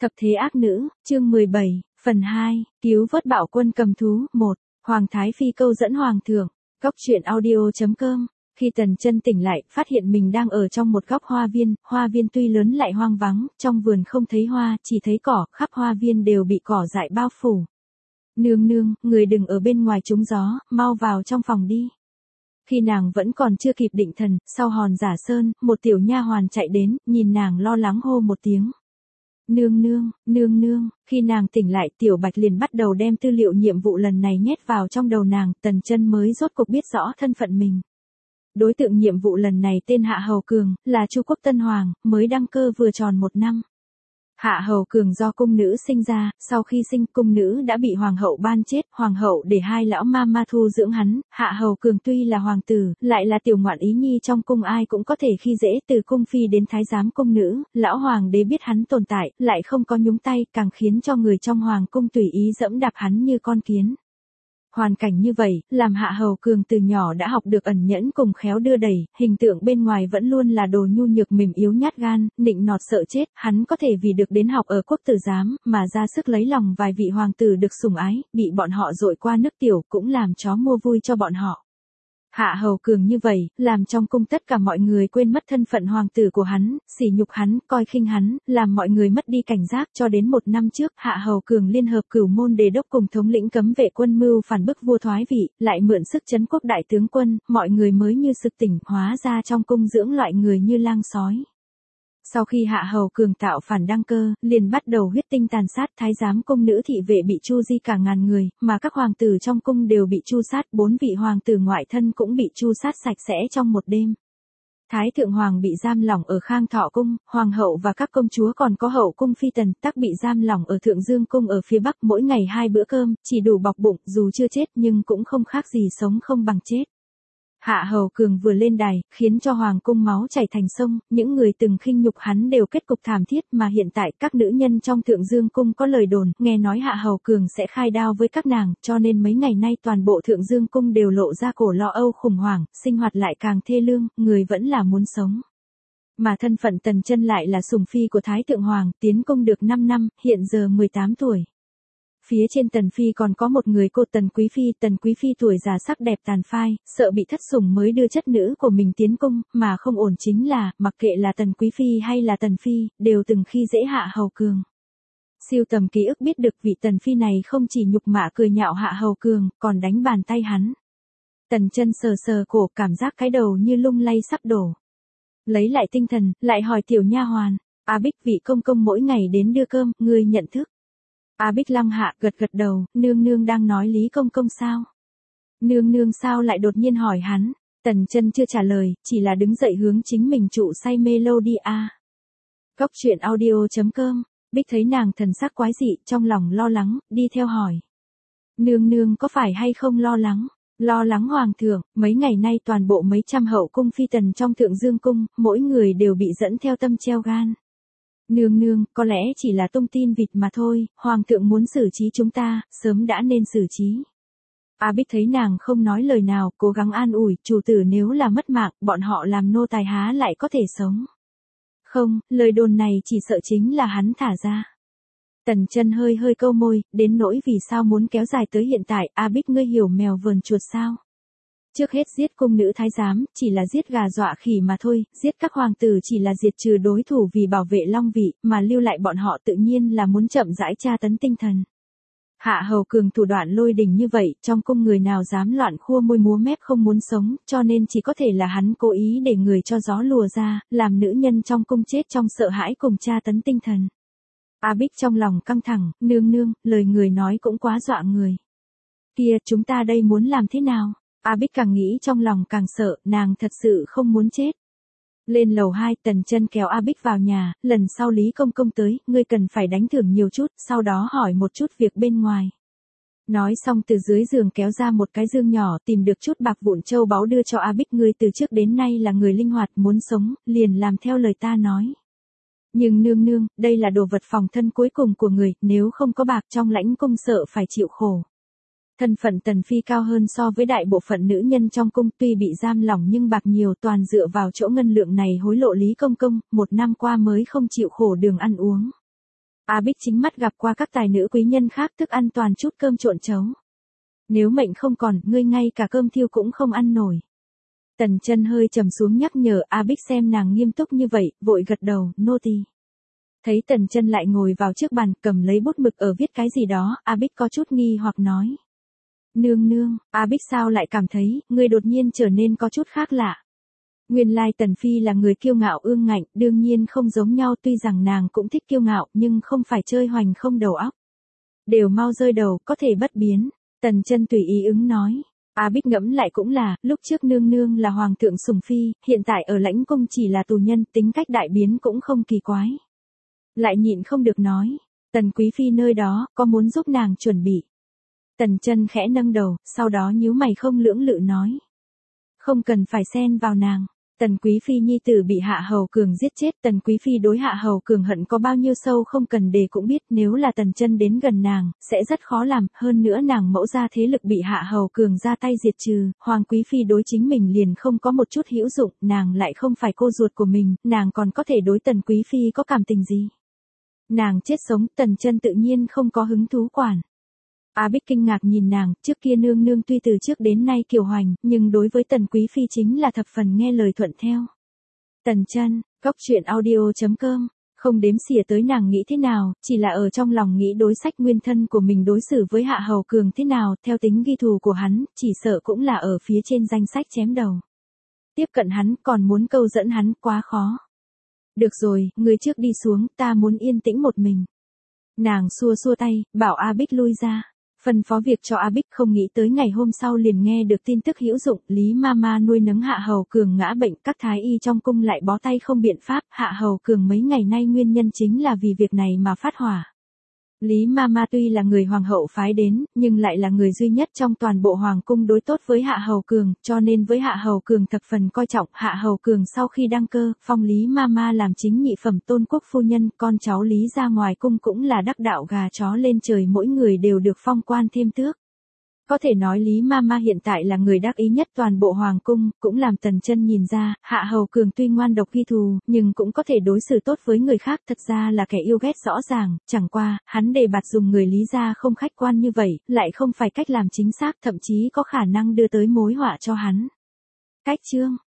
Thập thế ác nữ, chương 17, phần 2, cứu vớt bạo quân cầm thú, 1, Hoàng Thái Phi câu dẫn Hoàng thượng, góc truyện audio.com. Khi Tần Chân tỉnh lại, phát hiện mình đang ở trong một góc hoa viên tuy lớn lại hoang vắng, trong vườn không thấy hoa, chỉ thấy cỏ, khắp hoa viên đều bị cỏ dại bao phủ. Nương nương, người đừng ở bên ngoài trúng gió, mau vào trong phòng đi. Khi nàng vẫn còn chưa kịp định thần, sau hòn giả sơn, một tiểu nha hoàn chạy đến, nhìn nàng lo lắng hô một tiếng. Nương nương, khi nàng tỉnh lại Tiểu Bạch liền bắt đầu đem tư liệu nhiệm vụ lần này nhét vào trong đầu nàng, Tần Chân mới rốt cuộc biết rõ thân phận mình. Đối tượng nhiệm vụ lần này tên Hạ Hầu Cường, là Chu Quốc Tân Hoàng, mới đăng cơ vừa tròn 1 năm. Hạ Hầu Cường do cung nữ sinh ra, sau khi sinh cung nữ đã bị hoàng hậu ban chết, hoàng hậu để hai lão ma thu dưỡng hắn. Hạ Hầu Cường tuy là hoàng tử, lại là tiểu ngoạn ý nhi trong cung, ai cũng có thể khi dễ, từ cung phi đến thái giám cung nữ. Lão hoàng đế biết hắn tồn tại, lại không có nhúng tay, càng khiến cho người trong hoàng cung tùy ý dẫm đạp hắn như con kiến. Hoàn cảnh như vậy, làm Hạ Hầu Cường từ nhỏ đã học được ẩn nhẫn cùng khéo đưa đẩy, hình tượng bên ngoài vẫn luôn là đồ nhu nhược mềm yếu nhát gan, nịnh nọt sợ chết, hắn có thể vì được đến học ở quốc tử giám, mà ra sức lấy lòng vài vị hoàng tử được sủng ái, bị bọn họ dội qua nước tiểu, cũng làm chó mua vui cho bọn họ. Hạ Hầu Cường như vậy, làm trong cung tất cả mọi người quên mất thân phận hoàng tử của hắn, sỉ nhục hắn, coi khinh hắn, làm mọi người mất đi cảnh giác. Cho đến 1 năm trước, Hạ Hầu Cường liên hợp Cửu Môn Đề đốc cùng thống lĩnh cấm vệ quân mưu phản bức vua thoái vị, lại mượn sức trấn quốc đại tướng quân, mọi người mới như sực tỉnh, hóa ra trong cung dưỡng loại người như lang sói. Sau khi Hạ Hầu Cường tạo phản đăng cơ, liền bắt đầu huyết tinh tàn sát, thái giám cung nữ thị vệ bị tru di cả ngàn người, mà các hoàng tử trong cung đều bị tru sát, 4 vị hoàng tử ngoại thân cũng bị tru sát sạch sẽ trong một đêm. Thái thượng hoàng bị giam lỏng ở Khang Thọ cung, hoàng hậu và các công chúa còn có hậu cung phi tần tắc bị giam lỏng ở Thượng Dương cung ở phía bắc, mỗi ngày 2 bữa cơm, chỉ đủ bọc bụng, dù chưa chết nhưng cũng không khác gì sống không bằng chết. Hạ Hầu Cường vừa lên đài, khiến cho hoàng cung máu chảy thành sông, những người từng khinh nhục hắn đều kết cục thảm thiết, mà hiện tại các nữ nhân trong Thượng Dương cung có lời đồn, nghe nói Hạ Hầu Cường sẽ khai đao với các nàng, cho nên mấy ngày nay toàn bộ Thượng Dương cung đều lộ ra cổ lo âu khủng hoảng, sinh hoạt lại càng thê lương, người vẫn là muốn sống. Mà thân phận Tần Chân lại là sủng phi của Thái thượng hoàng, tiến cung được 5 năm, hiện giờ 18 tuổi. Phía trên Tần Phi còn có một người cô Tần Quý Phi tuổi già sắc đẹp tàn phai, sợ bị thất sủng mới đưa chất nữ của mình tiến cung, mà không ổn chính là, mặc kệ là Tần Quý Phi hay là Tần Phi, đều từng khi dễ Hạ Hầu Cường. Siêu tầm ký ức biết được vị Tần Phi này không chỉ nhục mạ cười nhạo Hạ Hầu Cường, còn đánh bàn tay hắn. Tần Chân sờ cổ, cảm giác cái đầu như lung lay sắp đổ. Lấy lại tinh thần, lại hỏi tiểu nha hoàn, A Bích, vị công công mỗi ngày đến đưa cơm, ngươi nhận thức? A Bích lăng hạ, gật đầu, nương đang nói Lý công công sao? Nương sao lại đột nhiên hỏi hắn? Tần Chân chưa trả lời, chỉ là đứng dậy hướng chính mình trụ say mê lâu đi a. Góc truyện audio.com. Bích thấy nàng thần sắc quái dị, trong lòng lo lắng, đi theo hỏi. Nương có phải hay không lo lắng? Lo lắng hoàng thượng, mấy ngày nay toàn bộ mấy trăm hậu cung phi tần trong Thượng Dương cung, mỗi người đều bị dẫn theo tâm treo gan. Nương, có lẽ chỉ là tung tin vịt mà thôi, hoàng thượng muốn xử trí chúng ta, sớm đã nên xử trí. A Bích thấy nàng không nói lời nào, cố gắng an ủi, chủ tử nếu là mất mạng, bọn họ làm nô tài há lại có thể sống. Không, lời đồn này chỉ sợ chính là hắn thả ra. Tần Chân hơi câu môi, đến nỗi vì sao muốn kéo dài tới hiện tại, A Bích ngươi hiểu mèo vờn chuột sao? Trước hết giết cung nữ thái giám, chỉ là giết gà dọa khỉ mà thôi, giết các hoàng tử chỉ là diệt trừ đối thủ vì bảo vệ long vị, mà lưu lại bọn họ tự nhiên là muốn chậm rãi tra tấn tinh thần. Hạ Hầu Cường thủ đoạn lôi đình như vậy, trong cung người nào dám loạn khua môi múa mép không muốn sống, cho nên chỉ có thể là hắn cố ý để người cho gió lùa ra, làm nữ nhân trong cung chết trong sợ hãi cùng tra tấn tinh thần. A Bích trong lòng căng thẳng, nương, lời người nói cũng quá dọa người. Kia, chúng ta đây muốn làm thế nào? A Bích càng nghĩ trong lòng càng sợ, nàng thật sự không muốn chết. Lên lầu 2, Tần Chân kéo A Bích vào nhà, lần sau Lý công công tới, ngươi cần phải đánh thưởng nhiều chút, sau đó hỏi một chút việc bên ngoài. Nói xong từ dưới giường kéo ra một cái dương nhỏ, tìm được chút bạc vụn châu báu đưa cho A Bích, ngươi từ trước đến nay là người linh hoạt, muốn sống, liền làm theo lời ta nói. Nhưng nương, đây là đồ vật phòng thân cuối cùng của người, nếu không có bạc trong lãnh cung sợ phải chịu khổ. Thân phận Tần Phi cao hơn so với đại bộ phận nữ nhân trong cung, tuy bị giam lỏng nhưng bạc nhiều, toàn dựa vào chỗ ngân lượng này hối lộ Lý công công, 1 năm qua mới không chịu khổ đường ăn uống. A Bích chính mắt gặp qua các tài nữ quý nhân khác thức ăn toàn chút cơm trộn chấu. Nếu mệnh không còn, ngươi ngay cả cơm thiêu cũng không ăn nổi. Tần Chân hơi trầm xuống nhắc nhở A Bích xem nàng nghiêm túc như vậy, vội gật đầu, nô tỳ. Thấy Tần Chân lại ngồi vào trước bàn, cầm lấy bút mực ở viết cái gì đó, A Bích có chút nghi hoặc nói. Nương nương, A Bích sao lại cảm thấy, ngươi đột nhiên trở nên có chút khác lạ. Nguyên lai Tần Phi là người kiêu ngạo ương ngạnh, đương nhiên không giống nhau, tuy rằng nàng cũng thích kiêu ngạo nhưng không phải chơi hoành không đầu óc. Đều mau rơi đầu, có thể bất biến. Tần Chân tùy ý ứng nói. A Bích ngẫm lại cũng là, lúc trước nương nương là hoàng thượng sủng phi, hiện tại ở lãnh cung chỉ là tù nhân, tính cách đại biến cũng không kỳ quái. Lại nhịn không được nói, Tần Quý Phi nơi đó, có muốn giúp nàng chuẩn bị. Tần Chân khẽ nâng đầu, sau đó nhíu mày không lưỡng lự nói. Không cần phải xen vào nàng. Tần Quý Phi nhi tử bị Hạ Hầu Cường giết chết, Tần Quý Phi đối Hạ Hầu Cường hận có bao nhiêu sâu không cần đề cũng biết, nếu là Tần Chân đến gần nàng, sẽ rất khó làm, hơn nữa nàng mẫu gia thế lực bị Hạ Hầu Cường ra tay diệt trừ, Hoàng Quý Phi đối chính mình liền không có một chút hữu dụng, nàng lại không phải cô ruột của mình, nàng còn có thể đối Tần Quý Phi có cảm tình gì. Nàng chết sống, Tần Chân tự nhiên không có hứng thú quản. A Bích kinh ngạc nhìn nàng, trước kia nương nương tuy từ trước đến nay kiều hoành, nhưng đối với Tần Quý Phi chính là thập phần nghe lời thuận theo. Tần Chân, goctruyện.audio.com, không đếm xỉa tới nàng nghĩ thế nào, chỉ là ở trong lòng nghĩ đối sách nguyên thân của mình đối xử với Hạ Hầu Cường thế nào, theo tính ghi thù của hắn, chỉ sợ cũng là ở phía trên danh sách chém đầu. Tiếp cận hắn, còn muốn câu dẫn hắn, quá khó. Được rồi, ngươi trước đi xuống, ta muốn yên tĩnh một mình. Nàng xua xua tay, bảo A Bích lui ra. Phân phó việc cho A Bích, không nghĩ tới ngày hôm sau liền nghe được tin tức hữu dụng, Lý Mama nuôi nấng Hạ Hầu Cường ngã bệnh, các thái y trong cung lại bó tay không biện pháp, Hạ Hầu Cường mấy ngày nay nguyên nhân chính là vì việc này mà phát hỏa. Lý Mama tuy là người hoàng hậu phái đến, nhưng lại là người duy nhất trong toàn bộ hoàng cung đối tốt với Hạ Hầu Cường, cho nên với Hạ Hầu Cường thập phần coi trọng. Hạ Hầu Cường sau khi đăng cơ, phong Lý Mama làm chính nhị phẩm tôn quốc phu nhân, con cháu Lý ra ngoài cung cũng là đắc đạo gà chó lên trời, mỗi người đều được phong quan thêm tước. Có thể nói Lý Mama hiện tại là người đắc ý nhất toàn bộ hoàng cung, cũng làm Tần Chân nhìn ra, Hạ Hầu Cường tuy ngoan độc ghi thù, nhưng cũng có thể đối xử tốt với người khác, thật ra là kẻ yêu ghét rõ ràng, chẳng qua, hắn đề bạt dùng người Lý gia không khách quan như vậy, lại không phải cách làm chính xác, thậm chí có khả năng đưa tới mối họa cho hắn. Cách chương